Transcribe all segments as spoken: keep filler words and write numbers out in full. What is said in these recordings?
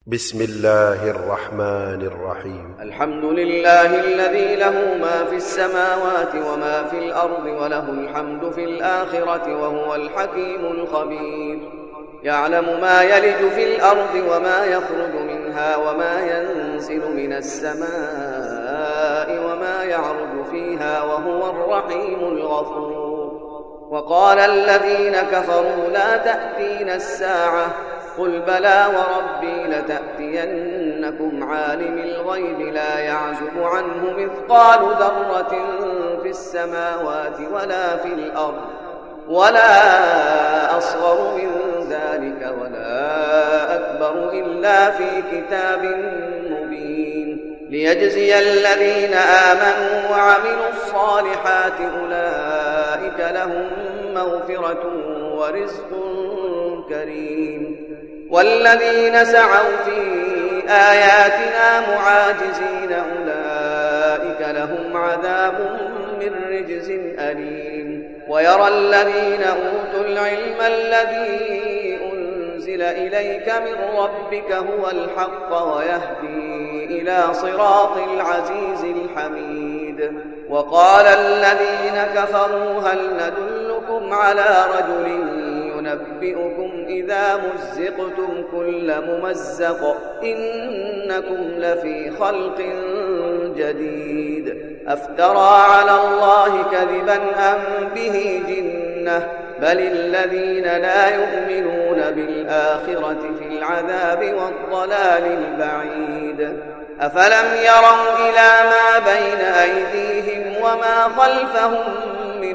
بسم الله الرحمن الرحيم. الحمد لله الذي له ما في السماوات وما في الأرض وله الحمد في الآخرة وهو الحكيم الخبير. يعلم ما يلج في الأرض وما يخرج منها وما ينزل من السماء وما يعرج فيها وهو الرحيم الغفور. وقال الذين كفروا لا تأتينا الساعة قل بلى وربي لتأتينكم عالم الغيب لا يعزب عنه مثقال ذرة في السماوات ولا في الأرض ولا أصغر من ذلك ولا أكبر إلا في كتاب مبين ليجزي الذين آمنوا وعملوا الصالحات أولئك لهم مغفرة ورزق كريم. والذين سعوا في آياتنا معاجزين أولئك لهم عذاب من رجز أليم. ويرى الذين أوتوا العلم الذي أنزل إليك من ربك هو الحق ويهدي إلى صراط العزيز الحميد. وقال الذين كفروا هل ندلكم على رجل ينبئكم إذا مزقتم كل ممزق إنكم لفي خلق جديد أفترى على الله كذبا أم به جنة بل الذين لا يؤمنون بالآخرة في العذاب والضلال البعيد. أفلم يروا إلى ما بين أيديهم وما خلفهم من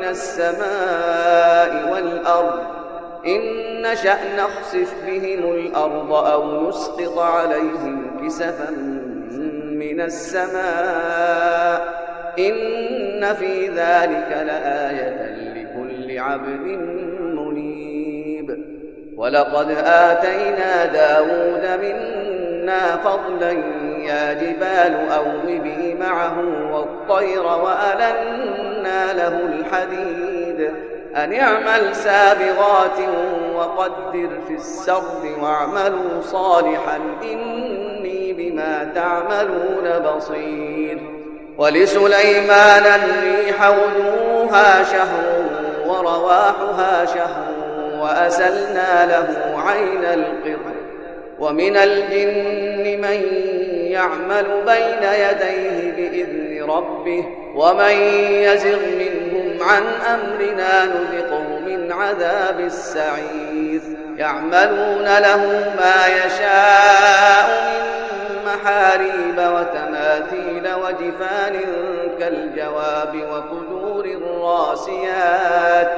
السماء والأرض إن نشأ نخسف بهم الأرض أو نسقط عليهم كسفا من السماء إن في ذلك لآية لكل عبد منيب. ولقد آتينا داود منا فضلا يا جبال أوبي معه والطير وألنا له الحديد أن اعمل سابغات وقدر في السرد واعملوا صالحا إني بما تعملون بصير. ولسليمان الريح غدوها شهر ورواحها شهر وأسلنا له عين القطر. ومن الجن من يعمل بين يديه بإذن ربه ومن يزغ منهم عن أمرنا نذقه من عذاب السعير. يعملون له ما يشاء من محاريب وتماثيل وجفان كالجواب وقدور الراسيات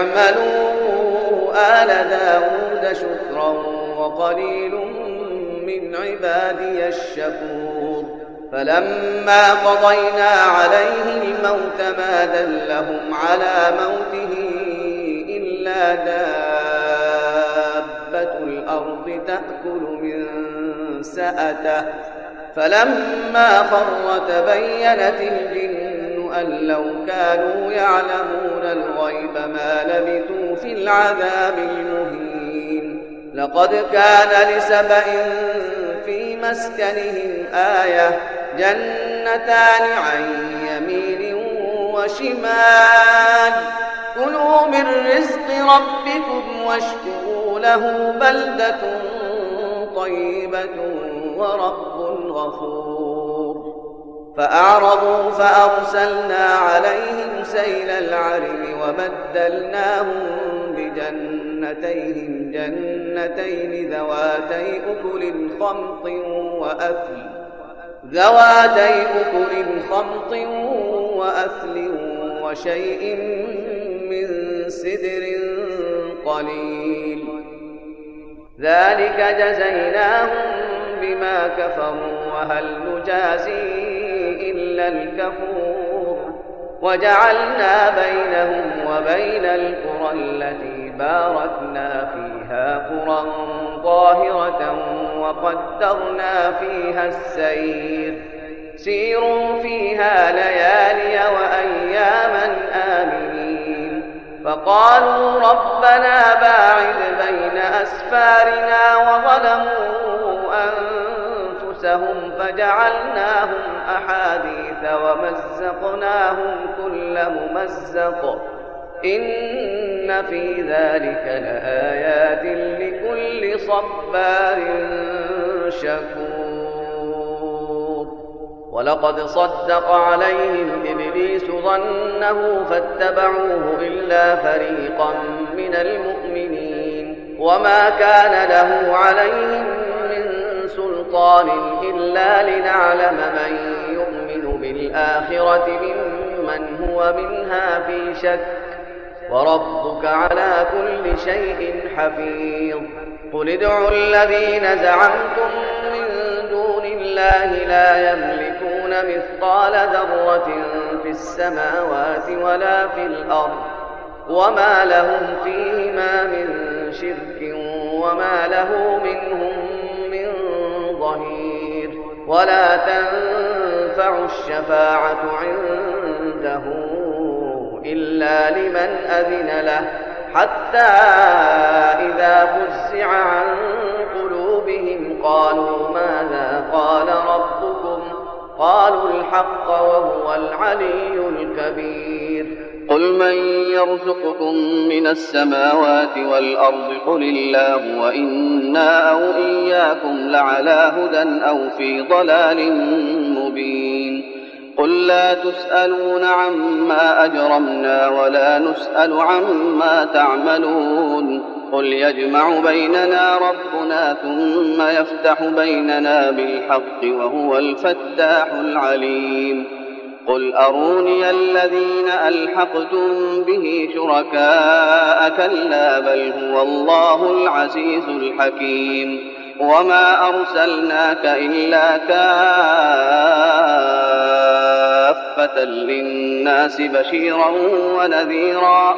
اعملوا آل داود شكرا وقليل من عبادي الشكور. فلما قضينا عليه الموت ما دلهم على موته إلا دابة الأرض تأكل من سأته فلما خر تبينت الجن أن لو كانوا يعلمون الغيب ما لبثوا في العذاب المهين. لقد كان لسبإ في مسكنهم آية جنتان عن يمين وشمال كلوا من رزق ربكم واشكروا له بلدة طيبة ورب غفور. فأعرضوا فأرسلنا عليهم سيل العرم وبدلناهم بجنتيهم جنتين ذواتي أكل خمط وأثل ذواتي أكل خمط وأثل وشيء من سدر قليل ذلك جزيناهم بما كفروا وهل نجازي إلا الكفور. وجعلنا بينهم وبين القرى التي باركنا فيها قرى ظاهرة وقدرنا فيها السير سيروا فيها ليالي وأياما آمنين. فقالوا ربنا باعد بين أسفارنا وظلموا أنفسهم فجعلناهم أحاديث ومزقناهم كل ممزق إن في ذلك لآيات لكل صبار شكور. ولقد صدق عليهم إبليس ظنه فاتبعوه إلا فريقا من المؤمنين وما كان له عليهم من سلطان إلا لنعلم من يؤمن بالآخرة ممن هو منها في شك وربك على كل شيء حفيظ. قل ادعوا الذين زعمتم من دون الله لا يملكون مثقال ذرة في السماوات ولا في الأرض وما لهم فيهما من شرك وما له منهم من ظهير. ولا تنفع الشفاعة عنده إلا لمن أذن له حتى إذا فزع عن قلوبهم قالوا ماذا قال ربكم قالوا الحق وهو العلي الكبير. قل من يرزقكم من السماوات والأرض قل الله وإنا أو إياكم لعلى هدى أو في ضلال مبين. قل لا تسألون عما أجرمنا ولا نسأل عما تعملون. قل يجمع بيننا ربنا ثم يفتح بيننا بالحق وهو الفتاح العليم. قل أروني الذين ألحقتم به شركاء كلا بل هو الله العزيز الحكيم. وما أرسلناك إلا كافة للناس بشيرا ونذيرا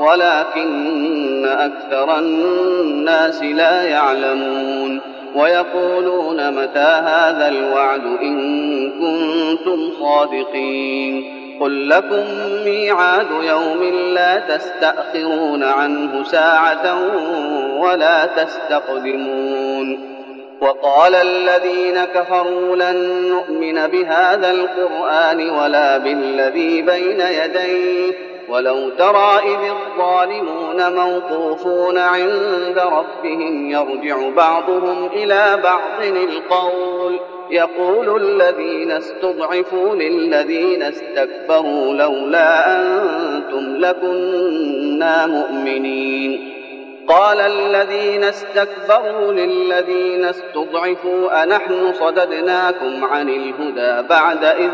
ولكن أكثر الناس لا يعلمون. ويقولون متى هذا الوعد إن كنتم صادقين. قل لكم ميعاد يوم لا تستأخرون عنه ساعة ولا تستقدمون. وقال الذين كفروا لن نؤمن بهذا القرآن ولا بالذي بين يديه ولو ترى إذ الظالمون موقوفون عند ربهم يرجع بعضهم إلى بعض القول يقول الذين استضعفوا للذين استكبروا لولا أنتم لكنا مؤمنين. قال الذين استكبروا للذين استضعفوا أنحن صددناكم عن الهدى بعد إذ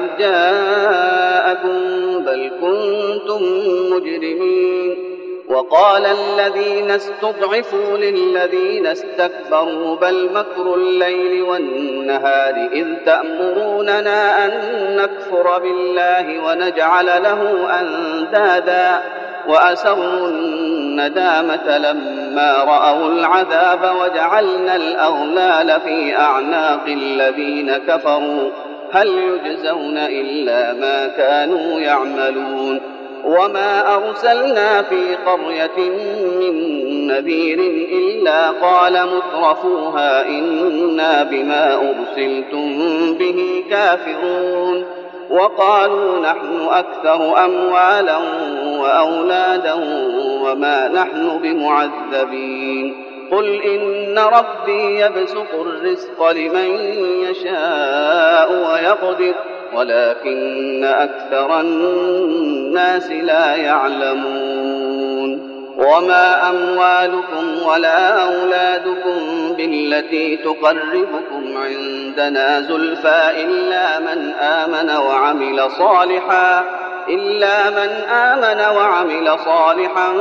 جاءكم بل كنتم مجرمين. وقال الذين استضعفوا للذين استكبروا بل مكر الليل والنهار إذ تأمروننا أن نكفر بالله ونجعل له أندادا وأسروا الندامة لما رأوا العذاب وجعلنا الأغلال في أعناق الذين كفروا هل يجزون إلا ما كانوا يعملون. وما أرسلنا في قرية من نذير إلا قال مترفوها إنا بما أرسلتم به كافرون. وقالوا نحن أكثر أموالا وأولادا وما نحن بمعذبين. قل إن ربي يبسط الرزق لمن يشاء ويقدر ولكن أكثر الناس لا يعلمون. وما أموالكم ولا أولادكم بالتي تقربكم عندنا زلفى إلا من آمن وعمل صالحا إلا من آمن وعمل صالحا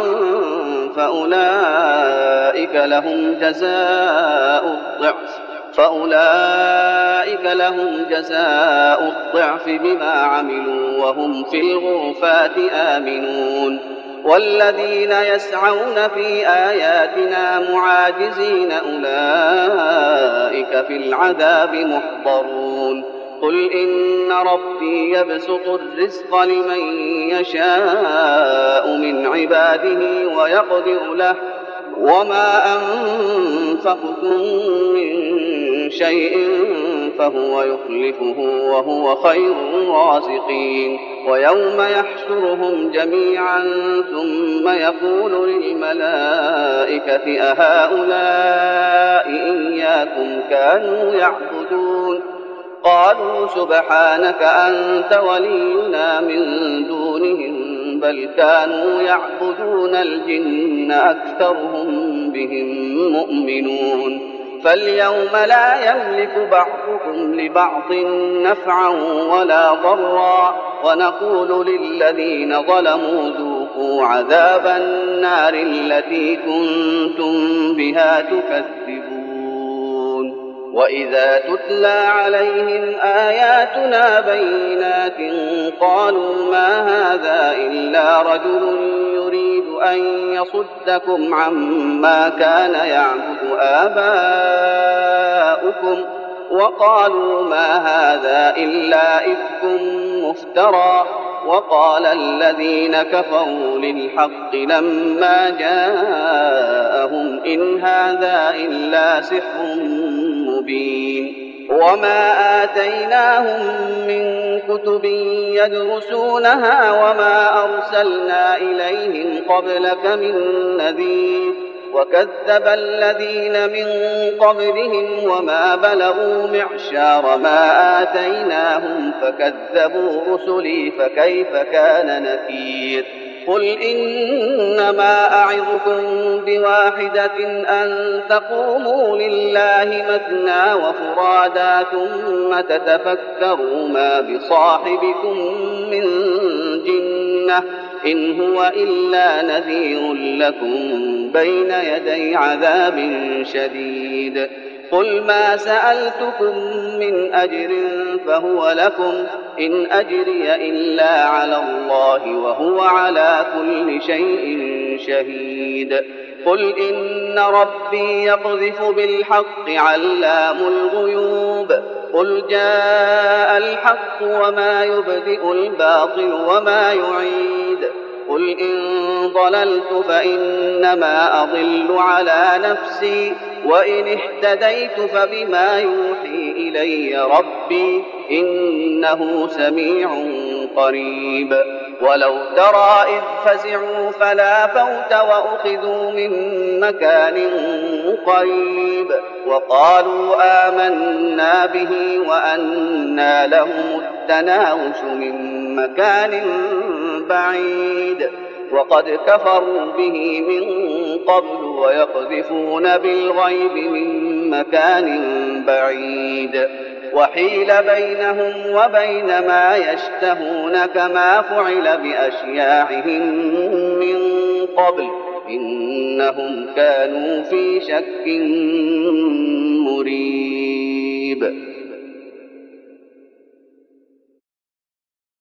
فأولئك لهم جزاء الضعف فأولئك لهم جزاء الضعف بما عملوا وهم في الغرفات آمنون. والذين يسعون في آياتنا معاجزين أولئك في العذاب محضرون. قل إن ربي يبسط الرزق لمن يشاء من عباده ويقدر له وما أنفقتم من شيء فهو يخلفه وهو خير الرازقين. ويوم يحشرهم جميعا ثم يقول للملائكة أهؤلاء إياكم كانوا يعبدون؟ قالوا سبحانك أنت ولينا من دونهم بل كانوا يعبدون الجن أكثرهم بهم مؤمنون. فاليوم لا يملك بعضكم لبعض نفعا ولا ضرا ونقول للذين ظلموا ذوقوا عذاب النار التي كنتم بها تكذبون. وإذا تتلى عليهم آياتنا بينات قالوا ما هذا إلا رجل يريد أن يصدكم عما كان يعبد آباؤكم وقالوا ما هذا إلا إفك مفترى. وقال الذين كفروا للحق لما جاءهم إن هذا إلا سحر مبين. وما آتيناهم من كتب يدرسونها وما أرسلنا إليهم قبلك من نذير. وكذب الذين من قبلهم وما بلغوا معشار ما آتيناهم فكذبوا رسلي فكيف كان نكير. قل إنما أعظكم بواحدة أن تقوموا لله مثنى وفرادا ثم تتفكروا ما بصاحبكم من جنة إن هو إلا نذير لكم بين يدي عذاب شديد. قل ما سألتكم من أجر فهو لكم إن أجري إلا على الله وهو على كل شيء شهيد. قل إن ربي يقذف بالحق علام الغيوب. قل جاء الحق وما يبدئ الباطل وما يعيد. قل إن ضللت فإنما أضل على نفسي وإن اهتديت فبما يوحي إلي ربي إنه سميع قريب. ولو ترى إذ فزعوا فلا فوت وأخذوا من مكان قريب وقالوا آمنا به وأنى لهم التناوش من مكان بعيد. وقد كفروا به من قبل ويقذفون بالغيب من مكان بعيد. وحيل بينهم وبين ما يشتهون كما فعل بأشياعهم من قبل إنهم كانوا في شك مريب.